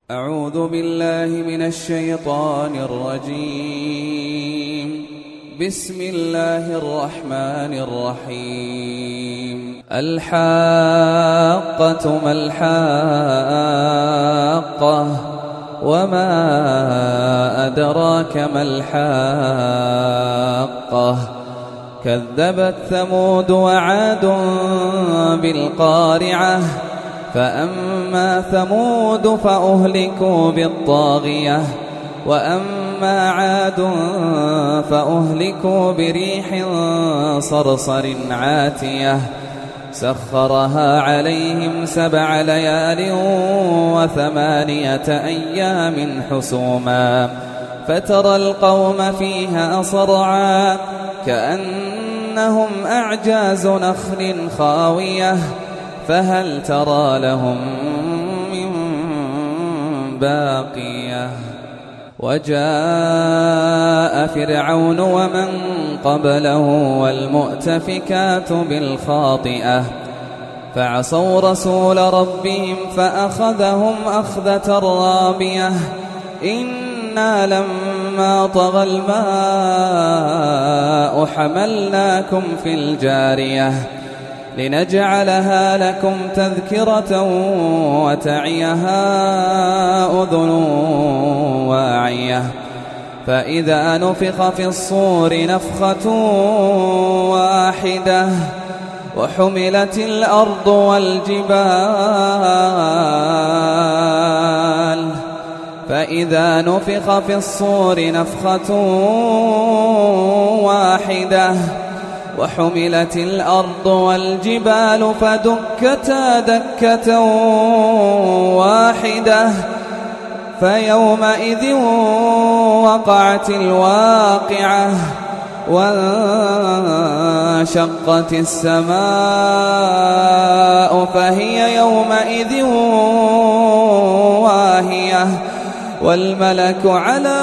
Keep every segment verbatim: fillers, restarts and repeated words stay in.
أعوذ بالله من الشيطان الرجيم. بسم الله الرحمن الرحيم. الحاقة ما الحاقة وما أدراك ما الحاقة كذبت ثمود وعاد بالقارعة فأما ثمود فأهلكوا بالطاغية وأما عاد فأهلكوا بريح صرصر عاتية سخرها عليهم سبع ليال وثمانية أيام حسوما فترى القوم فيها صرعا كأنهم أعجاز نخل خاوية فهل ترى لهم من باقية. وجاء فرعون ومن قبله والمؤتفكات بالخاطئة فعصوا رسول ربهم فأخذهم أخذة رابية إنا لما طغى الماء حملناكم في الجارية لنجعلها لكم تذكرة وتعيها أذن واعية فإذا نفخ في الصور نفخة واحدة وحملت الأرض والجبال فإذا نفخ في الصور نفخة واحدة وحملت الأرض والجبال فدكتا دكة واحدة فيومئذ وقعت الواقعة وانشقت السماء فهي يومئذ واهية والملك على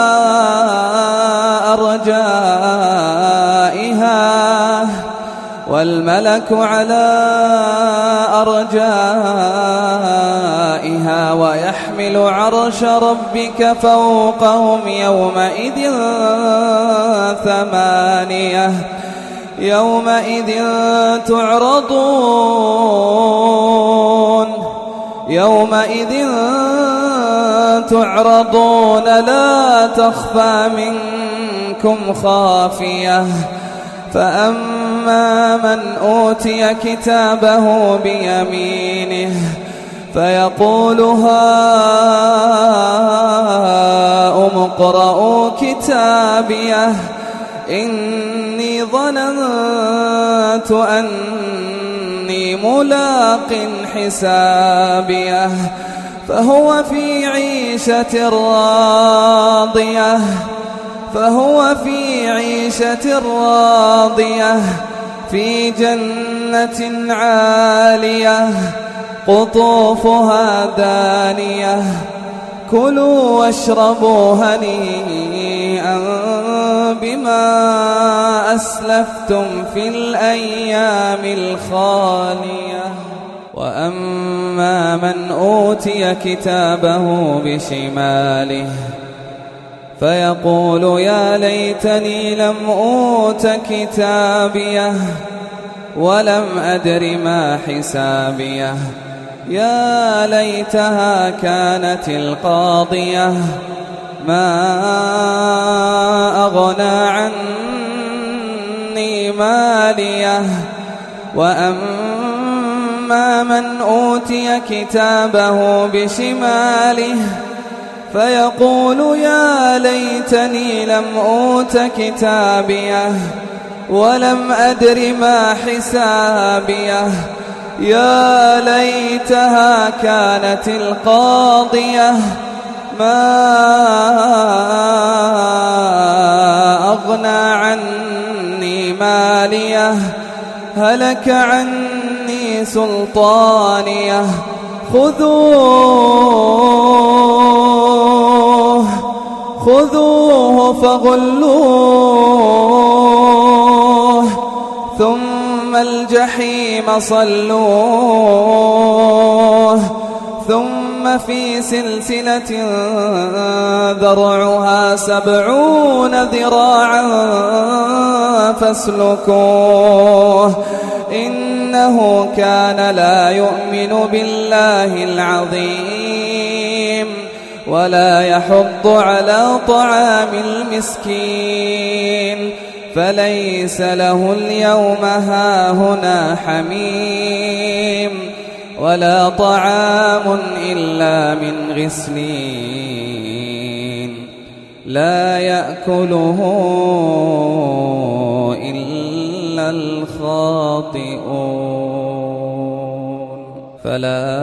أرجائها والملك على أرجائها ويحمل عرش ربك فوقهم يومئذ ثمانية يومئذ تعرضون يومئذ تعرضون لا تخفى منكم خافية فأما من أوتي كتابه بيمينه فيقول هاؤم اقرءوا كتابيه إني ظننت أني ملاق حسابيه فهو في عيشة راضية فهو في عيشة راضية في جنة عالية قطوفها دانية كلوا واشربوا هنيئا بما أسلفتم في الأيام الخالية. وأما من أوتي كتابه بشماله فيقول يا ليتني لم أوت كتابيه ولم أدر ما حسابيه يا ليتها كانت القاضية ما أغنى عني ماليه وأما من أوتي كتابه بشماله فيقول يا ليتني لم أوت كتابيه ولم أدر ما حسابيه يا ليتها كانت القاضية ما أغنى عني ماليه هلك عني سلطانيه خذوه خذوه فغلوه ثم الجحيم صلوه ثم ثم في سلسلة ذرعها سبعون ذراعا فاسلكوه إنه كان لا يؤمن بالله العظيم ولا يحض على طعام المسكين فليس له اليوم هاهنا حميم ولا طعام إلا من غسلين لا يأكله إلا الخاطئون فلا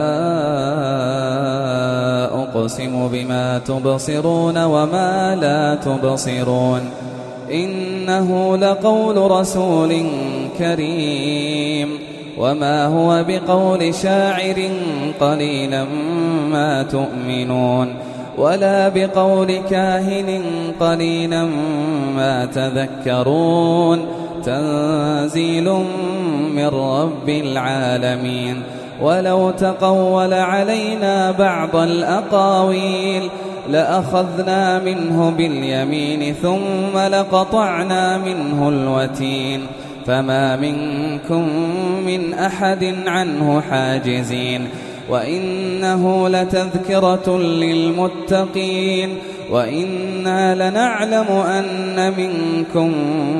أقسم بما تبصرون وما لا تبصرون إنه لقول رسول كريم وما هو بقول شاعر قليلا ما تؤمنون ولا بقول كاهن قليلا ما تذكرون تنزيل من رب العالمين ولو تقول علينا بعض الأقاويل لأخذنا منه باليمين ثم لقطعنا منه الوتين فما منكم من أحد عنه حاجزين وإنه لتذكرة للمتقين وإنا لنعلم أن منكم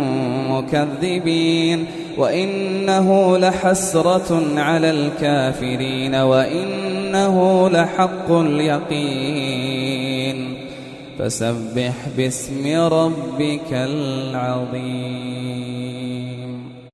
مكذبين وإنه لحسرة على الكافرين وإنه لحق اليقين فسبح باسم ربك العظيم.